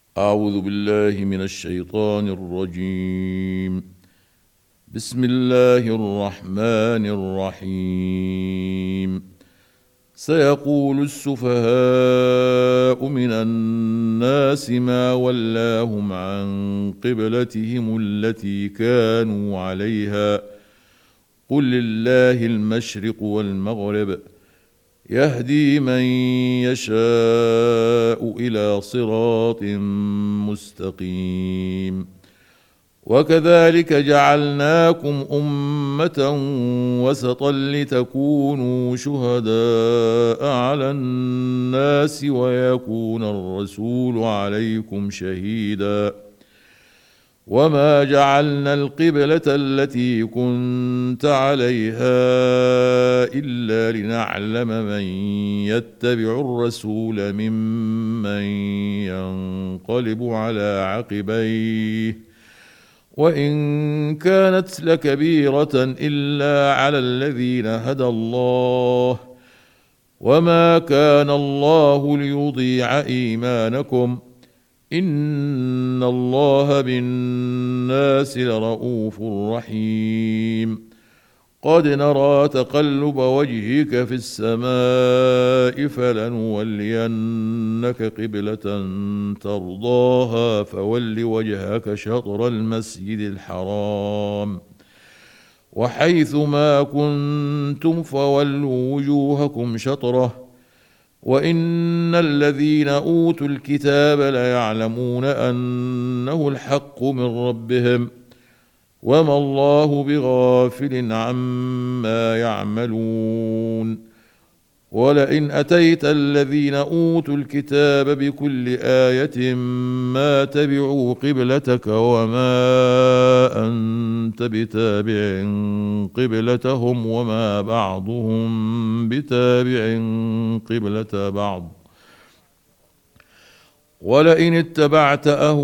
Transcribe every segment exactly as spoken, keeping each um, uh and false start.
أعوذ بالله من الشيطان الرجيم. بسم الله الرحمن الرحيم. سيقول السفهاء من الناس ما ولاهم عن قبلتهم التي كانوا عليها قل لله المشرق والمغرب يهدي من يشاء إلى صراط مستقيم. وكذلك جعلناكم أمة وسطا لتكونوا شهداء على الناس ويكون الرسول عليكم شهيدا. وما جعلنا القبلة التي كنت عليها إلا لنعلم من يتبع الرسول ممن ينقلب على عقبيه وإن كانت لكبيرة إلا على الذين هدى الله وما كان الله ليضيع إيمانكم إن الله بالناس لرؤوف رحيم. قد نرى تقلب وجهك في السماء فلنولينك قبلة ترضاها فول وجهك شطر المسجد الحرام وحيث ما كنتم فولوا وجوهكم شطره وإن الذين أوتوا الكتاب ليعلمون أنه الحق من ربهم وما الله بغافل عما يعملون. ولئن أتيت الذين أوتوا الكتاب بكل آية ما تبعوا قبلتك وما أنت بتابع قبلتهم وما بعضهم بتابع قبلة بعض. ولئن اتبعت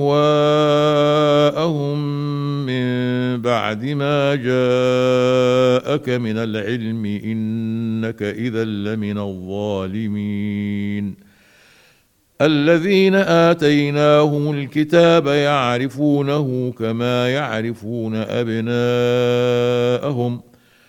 أهواءهم من بعد ما جاءك من العلم إنك إذا لمن الظالمين. الذين آتيناهم الكتاب يعرفونه كما يعرفون أبناءهم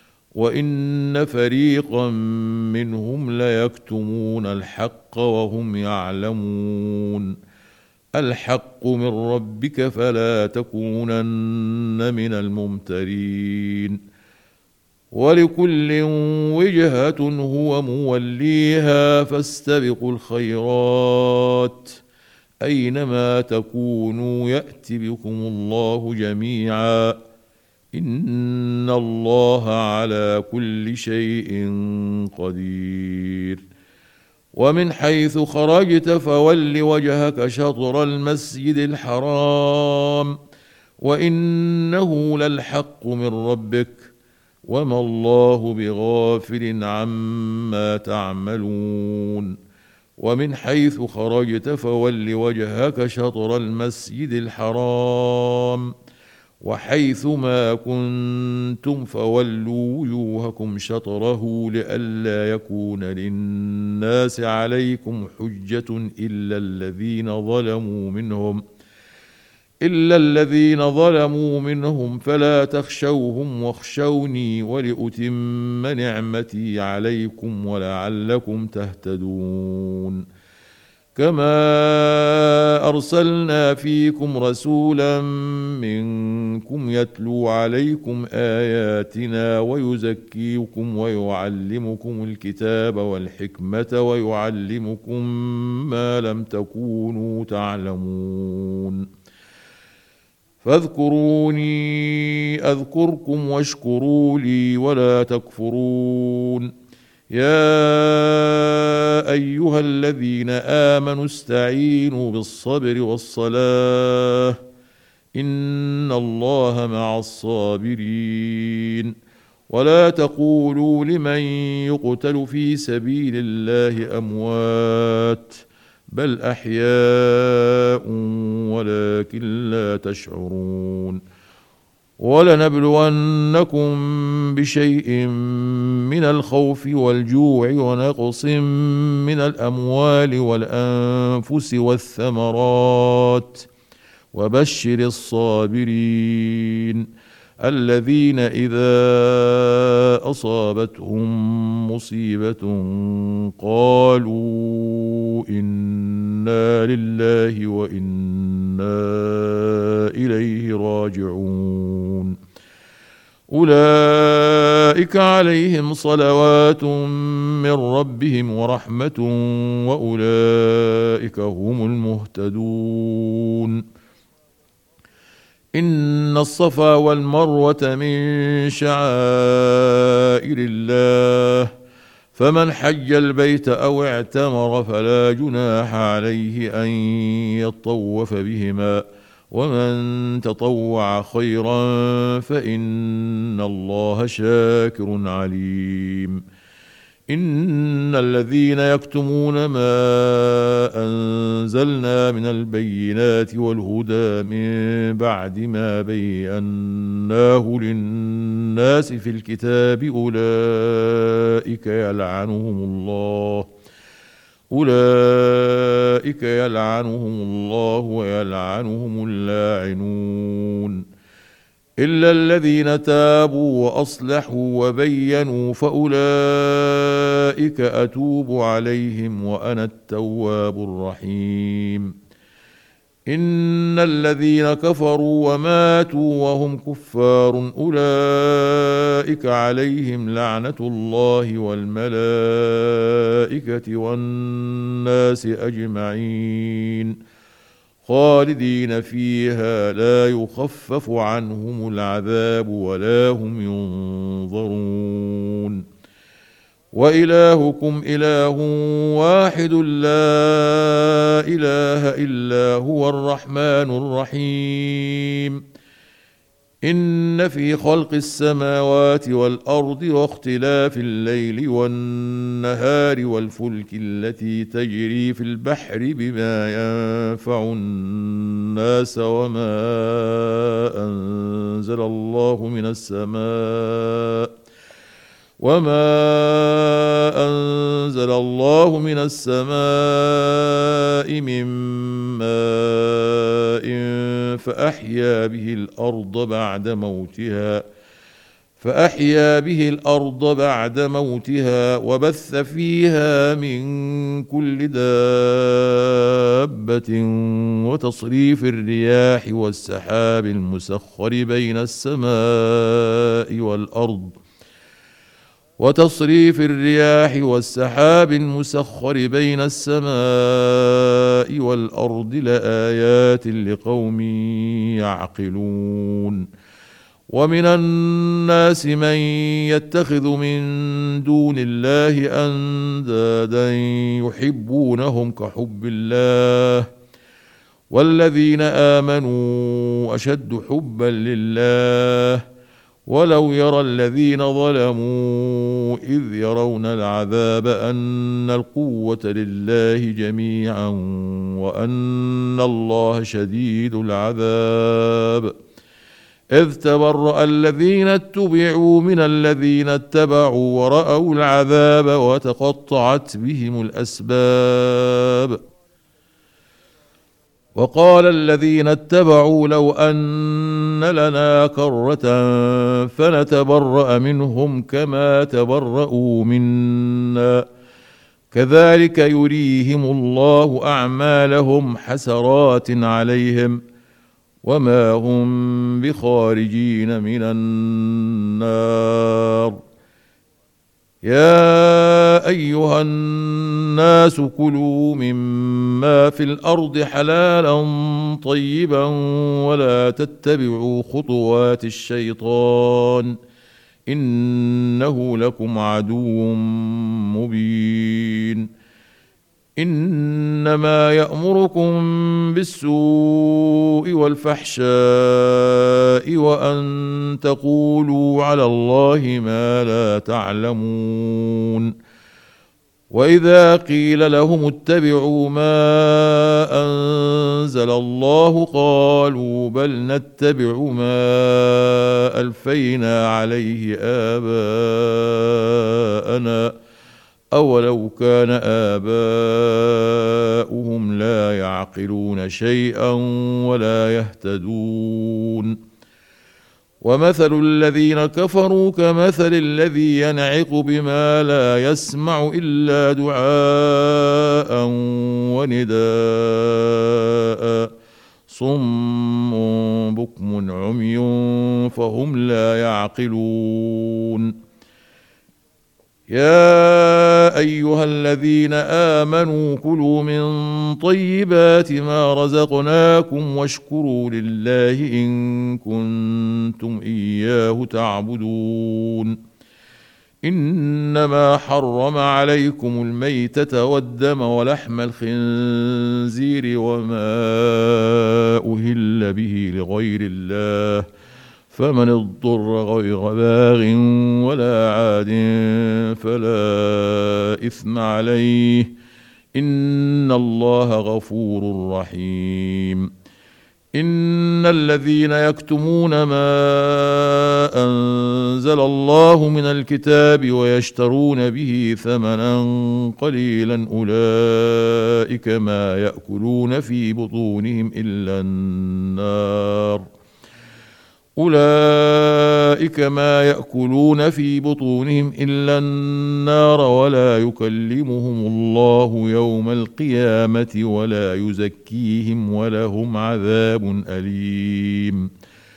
وإن فريقا منهم ليكتمون الحق وهم يعلمون. الحق من ربك فلا تكونن من الممترين. ولكل وجهة هو موليها فاستبقوا الخيرات أينما تكونوا يأت بكم الله جميعا إن الله على كل شيء قدير. ومن حيث خرجت فول وجهك شطر المسجد الحرام وإنه للحق من ربك وما الله بغافل عما تعملون. ومن حيث خرجت فول وجهك شطر المسجد الحرام وحيث ما كنتم فولوا وجوهكم شطره لئلا يكون للناس عليكم حجة إلا الذين ظلموا منهم إلا الذين ظلموا منهم فلا تخشوهم واخشوني ولأتم نعمتي عليكم ولعلكم تهتدون. كما أرسلنا فيكم رسولا منكم يتلو عليكم آياتنا ويزكيكم ويعلمكم الكتاب والحكمة ويعلمكم ما لم تكونوا تعلمون. فاذكروني أذكركم واشكروا لي ولا تكفرون. يا أيها الذين آمنوا استعينوا بالصبر والصلاة إن الله مع الصابرين. ولا تقولوا لمن يقتل في سبيل الله أموات بل أحياء ولكن لا تشعرون. ولنبلونكم بشيء من الخوف والجوع ونقص من الأموال والأنفس والثمرات وبشر الصابرين الذين إذا أصابتهم مصيبة قالوا إنا لله وإنا إليه راجعون أولئك عليهم صلوات من ربهم ورحمة وأولئك هم المهتدون إن الصفا والمروة من شعائر الله فمن حج البيت أو اعتمر فلا جناح عليه أن يطوف بهما ومن تطوع خيرا فإن الله شاكر عليم إن الذين يكتمون ما أنزلنا من البينات والهدى من بعد ما بيناه للناس في الكتاب أولئك يلعنهم الله أولئك يلعنهم الله ويلعنهم اللاعنون إلا الذين تابوا وأصلحوا وبينوا فأولئك أتوب عليهم وأنا التواب الرحيم إن الذين كفروا وماتوا وهم كفار أولئك عليهم لعنة الله والملائكة والناس أجمعين خالدين فيها لا يخفف عنهم العذاب ولا هم ينظرون وإلهكم إله واحد لا إله إلا هو الرحمن الرحيم إن في خلق السماوات والأرض واختلاف الليل والنهار والفلك التي تجري في البحر بما ينفع الناس وما أنزل الله من السماء وما أنزل الله من السماء من ماء فأحيا به الأرض بعد موتها فأحيا به الأرض بعد موتها وبث فيها من كل دابة وتصريف الرياح والسحاب المسخر بين السماء والأرض وتصريف الرياح والسحاب المسخر بين السماء والأرض لآيات لقوم يعقلون ومن الناس من يتخذ من دون الله أندادا يحبونهم كحب الله والذين آمنوا أشد حبا لله ولو يرى الذين ظلموا إذ يرون العذاب أن القوة لله جميعا وأن الله شديد العذاب إذ تبرأ الذين اتبعوا من الذين اتبعوا ورأوا العذاب وتقطعت بهم الأسباب وقال الذين اتبعوا لو أن لنا كرة فنتبرأ منهم كما تبرأوا منا كذلك يريهم الله أعمالهم حسرات عليهم وما هم بخارجين من النار يا أيها الناس كلوا مما في الأرض حلالا طيبا ولا تتبعوا خطوات الشيطان إنه لكم عدو مبين إنما يأمركم بالسوء والفحشاء وأن تقولوا على الله ما لا تعلمون وإذا قيل لهم اتبعوا ما أنزل الله قالوا بل نتبع ما ألفينا عليه آباءنا أولو كان آباؤهم لا يعقلون شيئا ولا يهتدون ومثل الذين كفروا كمثل الذي ينعق بما لا يسمع إلا دعاء ونداء صم بكم عمي فهم لا يعقلون يا أيها الذين آمنوا كلوا من طيبات ما رزقناكم واشكروا لله إن كنتم إياه تعبدون إنما حرم عليكم الميتة والدم ولحم الخنزير وما أهل به لغير الله فمن اضطر غير باغ ولا عاد فلا إثم عليه إن الله غفور رحيم إن الذين يكتمون ما أنزل الله من الكتاب ويشترون به ثمنا قليلا أولئك ما يأكلون في بطونهم إلا النار أولئك ما يأكلون في بطونهم إلا النار ولا يكلمهم الله يوم القيامة ولا يزكيهم ولهم عذاب أليم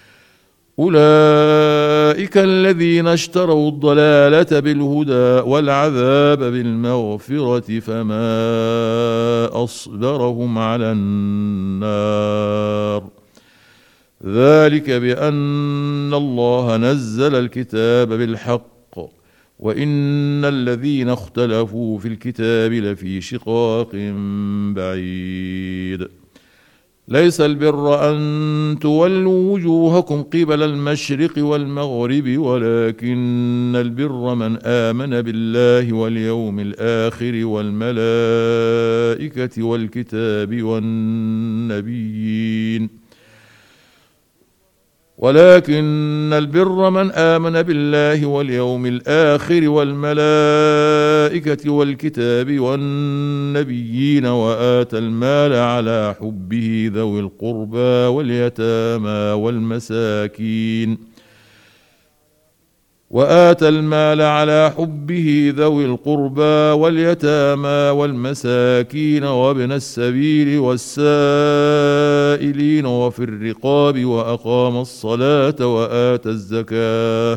أولئك الذين اشتروا الضلالة بالهدى والعذاب بالمغفرة فما أصبرهم على النار ذلك بأن الله نزل الكتاب بالحق وإن الذين اختلفوا في الكتاب لفي شقاق بعيد ليس البر أن تولوا وجوهكم قبل المشرق والمغرب ولكن البر من آمن بالله واليوم الآخر والملائكة والكتاب والنبيين ولكن البر من آمن بالله واليوم الآخر والملائكة والكتاب والنبيين وآتى المال على حبه ذوي القربى واليتامى والمساكين وآتى المال على حبه ذوي القربى واليتامى والمساكين وابن السبيل والسائلين وفي الرقاب وأقام الصلاة وآتى الزكاة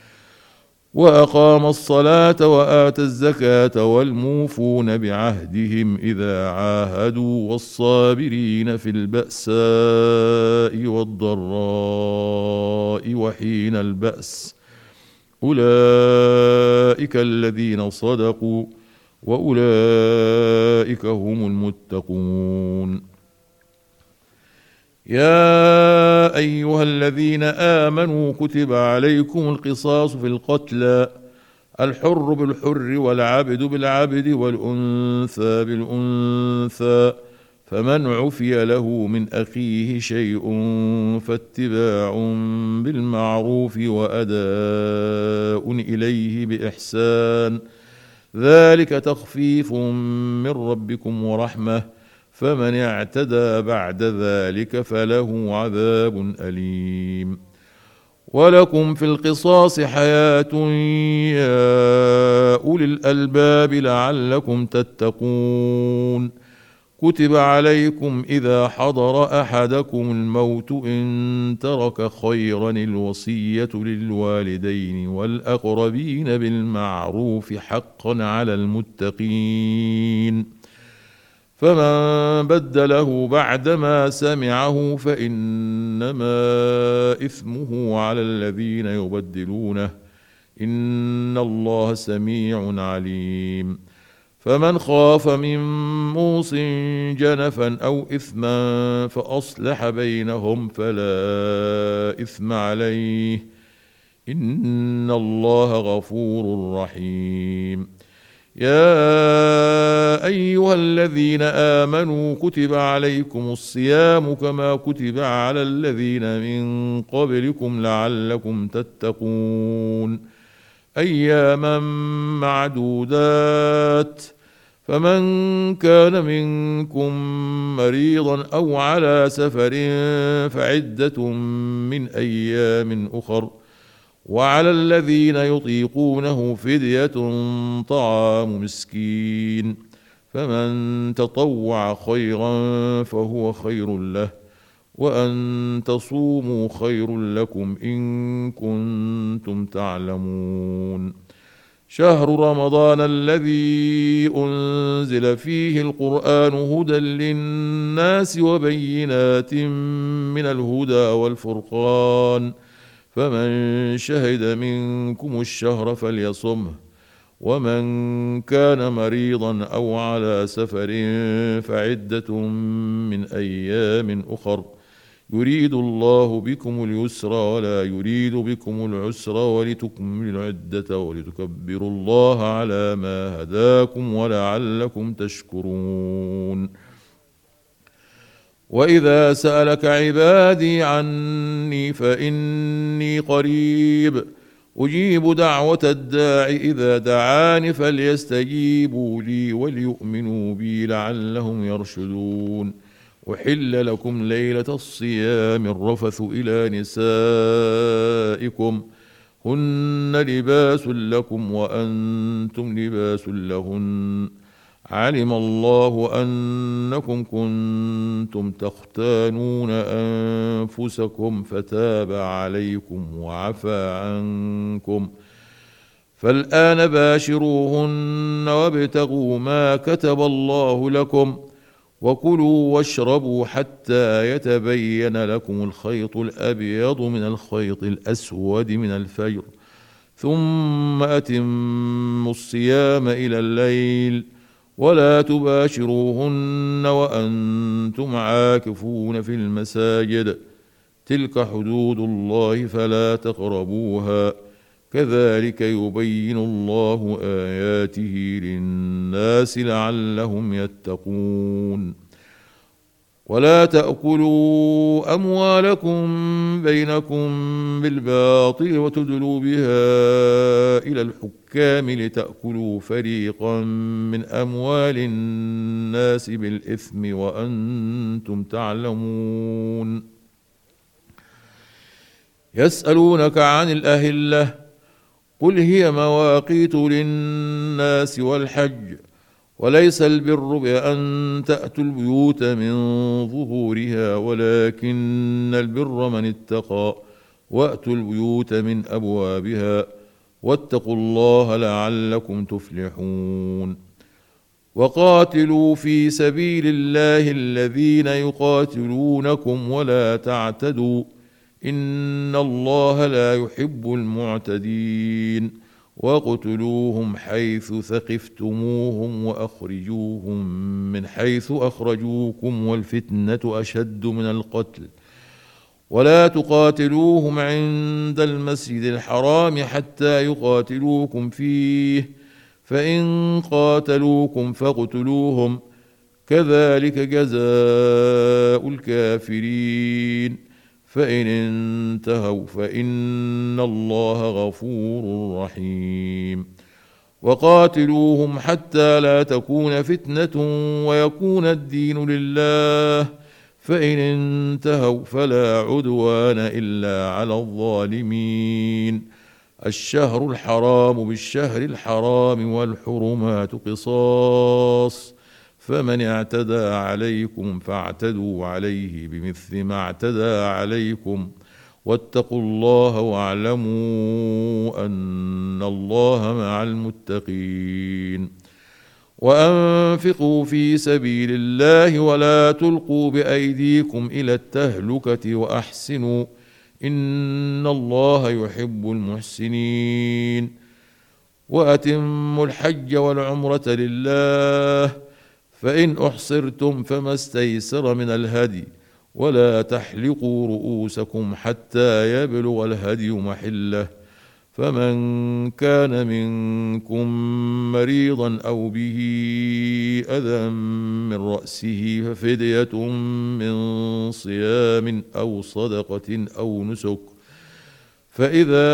وأقام الصلاة وآتى الزكاة والموفون بعهدهم إذا عاهدوا والصابرين في البأساء والضراء وحين البأس أولئك الذين صدقوا وأولئك هم المتقون يا أيها الذين آمنوا كتب عليكم القصاص في القتلى الحر بالحر والعبد بالعبد والأنثى بالأنثى فمن عفي له من أخيه شيء فاتباع بالمعروف وأداء إليه بإحسان ذلك تخفيف من ربكم ورحمة فمن اعتدى بعد ذلك فله عذاب أليم ولكم في القصاص حياة يا أولي الألباب لعلكم تتقون كتب عليكم إذا حضر أحدكم الموت إن ترك خيرا الوصية للوالدين والأقربين بالمعروف حقا على المتقين فمن بدله بعدما سمعه فإنما إثمه على الذين يبدلونه إن الله سميع عليم فمن خاف من موص جنفا أو إثما فأصلح بينهم فلا إثم عليه إن الله غفور رحيم يا أيها الذين آمنوا كتب عليكم الصيام كما كتب على الذين من قبلكم لعلكم تتقون أياما معدودات فمن كان منكم مريضا أو على سفر فعدة من أيام أخر وعلى الذين يطيقونه فدية طعام مسكين فمن تطوع خيرا فهو خير له وأن تصوموا خير لكم إن كنتم تعلمون شهر رمضان الذي أنزل فيه القرآن هدى للناس وبينات من الهدى والفرقان فمن شهد منكم الشهر فليصمه ومن كان مريضا أو على سفر فعدة من أيام أخر يريد الله بكم اليسر ولا يريد بكم العسر ولتكملوا العدة ولتكبروا الله على ما هداكم ولعلكم تشكرون وإذا سألك عبادي عني فإني قريب أجيب دعوة الداع إذا دعاني فليستجيبوا لي وليؤمنوا بي لعلهم يرشدون أحل لكم ليلة الصيام الرفث إلى نسائكم هن لباس لكم وأنتم لباس لهن علم الله أنكم كنتم تختانون أنفسكم فتاب عليكم وعفى عنكم فالآن باشروهن وابتغوا ما كتب الله لكم وكلوا واشربوا حتى يتبين لكم الخيط الأبيض من الخيط الأسود من الفجر ثم أتموا الصيام إلى الليل ولا تباشروهن وأنتم عاكفون في المساجد تلك حدود الله فلا تقربوها كذلك يبين الله آياته للناس لعلهم يتقون ولا تأكلوا أموالكم بينكم بالباطل وتدلوا بها إلى الحكام لتأكلوا فريقا من أموال الناس بالإثم وأنتم تعلمون يسألونك عن الأهلة قل هي مواقيت للناس والحج وليس البر بأن تأتوا البيوت من ظهورها ولكن البر من اتقى وأتوا البيوت من أبوابها واتقوا الله لعلكم تفلحون وقاتلوا في سبيل الله الذين يقاتلونكم ولا تعتدوا إن الله لا يحب المعتدين واقتلوهم حيث ثقفتموهم وأخرجوهم من حيث أخرجوكم والفتنة أشد من القتل ولا تقاتلوهم عند المسجد الحرام حتى يقاتلوكم فيه فإن قاتلوكم فاقتلوهم كذلك جزاء الكافرين فإن انتهوا فإن الله غفور رحيم وقاتلوهم حتى لا تكون فتنة ويكون الدين لله فإن انتهوا فلا عدوان إلا على الظالمين الشهر الحرام بالشهر الحرام والحرمات قصاص فمن اعتدى عليكم فاعتدوا عليه بمثل ما اعتدى عليكم واتقوا الله واعلموا أن الله مع المتقين وأنفقوا في سبيل الله ولا تلقوا بأيديكم إلى التهلكة وأحسنوا إن الله يحب المحسنين وأتموا الحج والعمرة لله فإن أحصرتم فما استيسر من الهدي ولا تحلقوا رؤوسكم حتى يبلغ الهدي محله فمن كان منكم مريضا أو به أذى من رأسه ففدية من صيام أو صدقة أو نسك، فإذا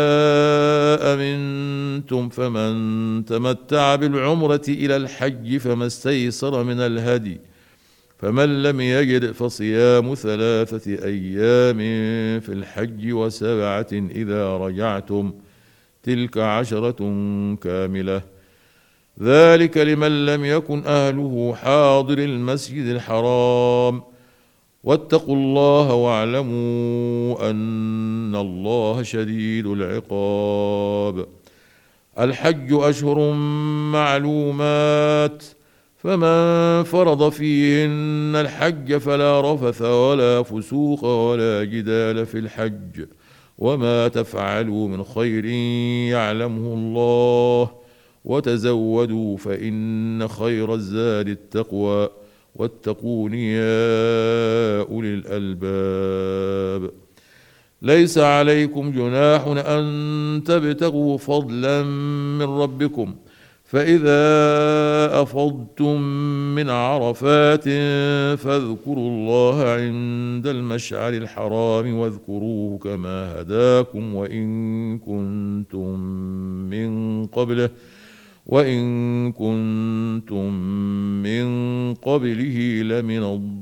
أمنتم فمن تمتع بالعمرة إلى الحج فما استيسر من الهدي، فمن لم يجد فصيام ثلاثة أيام في الحج وسبعة إذا رجعتم، تلك عشرة كاملة، ذلك لمن لم يكن أهله حاضر المسجد الحرام، واتقوا الله واعلموا أن الله شديد العقاب. الحج أشهر معلومات، فمن فرض فيهن الحج فلا رفث ولا فسوق ولا جدال في الحج، وما تفعلوا من خير يعلمه الله، وتزودوا فإن خير الزاد التقوى، واتقون يا أولي الألباب. ليس عليكم جناح أن تبتغوا فضلا من ربكم، فإذا أفضتم من عرفات فاذكروا الله عند المشعر الحرام واذكروه كما هداكم وإن كنتم من قبله وإن كنتم من قبله لمن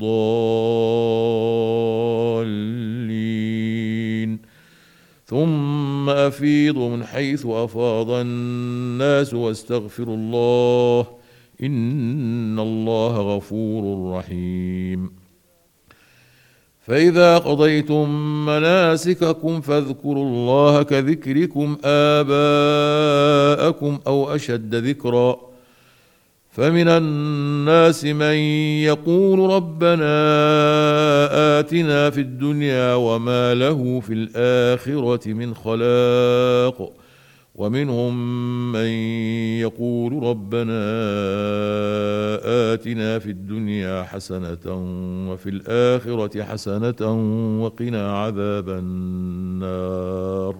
الضالين. ثم أفيضوا من حيث أفاض الناس واستغفروا الله إن الله غفور رحيم. فإذا قضيتم مناسككم فاذكروا الله كذكركم آباءكم أو أشد ذكرا، فمن الناس من يقول ربنا آتنا في الدنيا وما له في الآخرة من خلاق، ومنهم من يقول ربنا آتنا في الدنيا حسنة وفي الآخرة حسنة وقنا عذاب النار.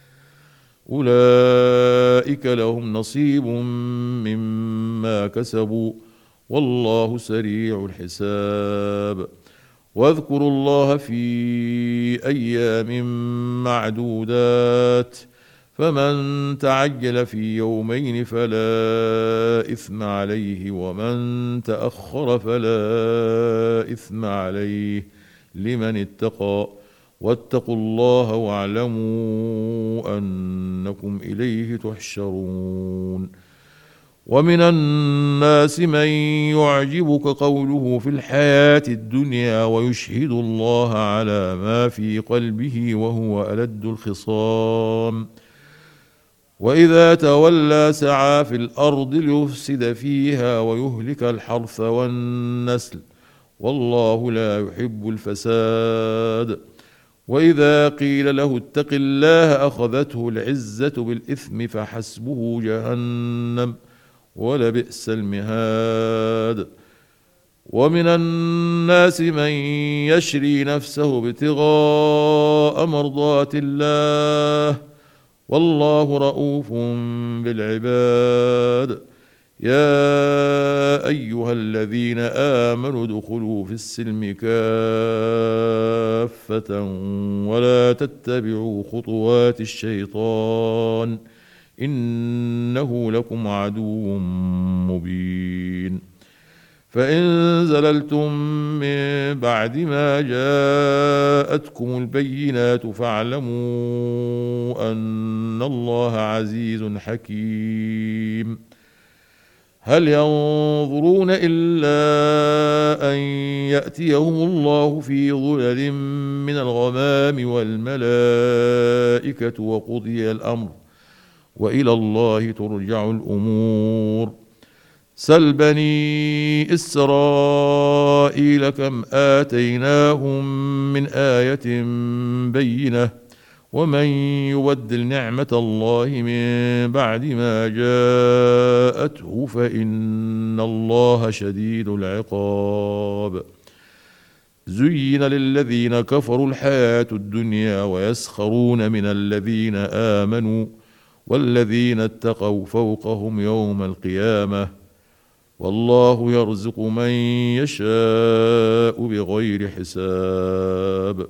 أولئك لهم نصيب مما كسبوا والله سريع الحساب. واذكروا الله في أيام معدودات، فمن تعجل في يومين فلا إثم عليه ومن تأخر فلا إثم عليه لمن اتقى، واتقوا الله واعلموا أنكم إليه تحشرون. ومن الناس من يعجبك قوله في الحياة الدنيا ويشهد الله على ما في قلبه وهو ألد الخصام، وإذا تولى سعى في الأرض ليفسد فيها ويهلك الحرث والنسل والله لا يحب الفساد. وإذا قيل له اتق الله أخذته العزة بالإثم فحسبه جهنم ولبئس المهاد. ومن الناس من يشري نفسه ابتغاء مرضات الله والله رؤوف بالعباد. يا أيها الذين آمنوا ادخلوا في السلم كافة ولا تتبعوا خطوات الشيطان إنه لكم عدو مبين. فإن زللتم من بعد ما جاءتكم البينات فاعلموا أن الله عزيز حكيم. هل ينظرون إلا أن يأتيهم الله في ظلل من الغمام والملائكة وقضي الأمر وإلى الله ترجع الأمور. سل بني إسرائيل كم آتيناهم من آية بينة ومن يبدل نعمة الله من بعد ما جاءته فإن الله شديد العقاب. زين للذين كفروا الحياة الدنيا ويسخرون من الذين آمنوا والذين اتقوا فوقهم يوم القيامة والله يرزق من يشاء بغير حساب.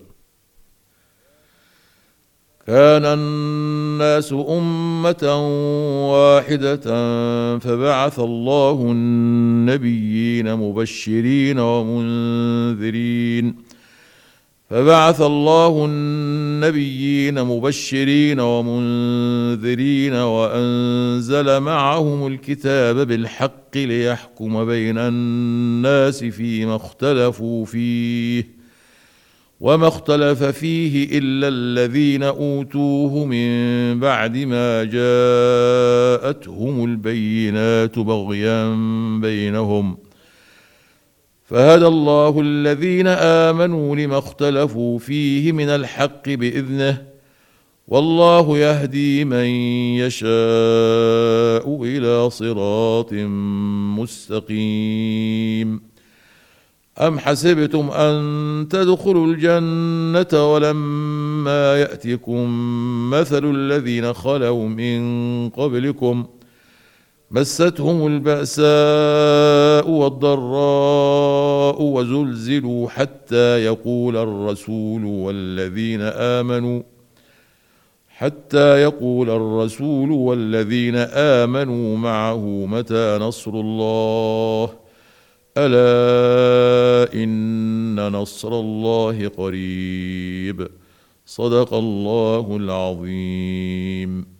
كان الناس أمة واحدة فبعث الله النبيين مبشرين ومنذرين فبعث الله النبيين مبشرين ومنذرين وأنزل معهم الكتاب بالحق ليحكم بين الناس فيما اختلفوا فيه وما اختلف فيه إلا الذين أوتوه من بعد ما جاءتهم البينات بغيا بينهم فهدى الله الذين آمنوا لما اختلفوا فيه من الحق بإذنه والله يهدي من يشاء إلى صراط مستقيم. أم حسبتم أن تدخلوا الجنة ولما يأتكم مثل الذين خلوا من قبلكم مستهم البأساء والضراء وزلزلوا حتى يقول الرسول والذين آمنوا حتى يقول الرسول والذين آمنوا معه متى نصر الله ألا إن نصر الله قريب. صدق الله العظيم.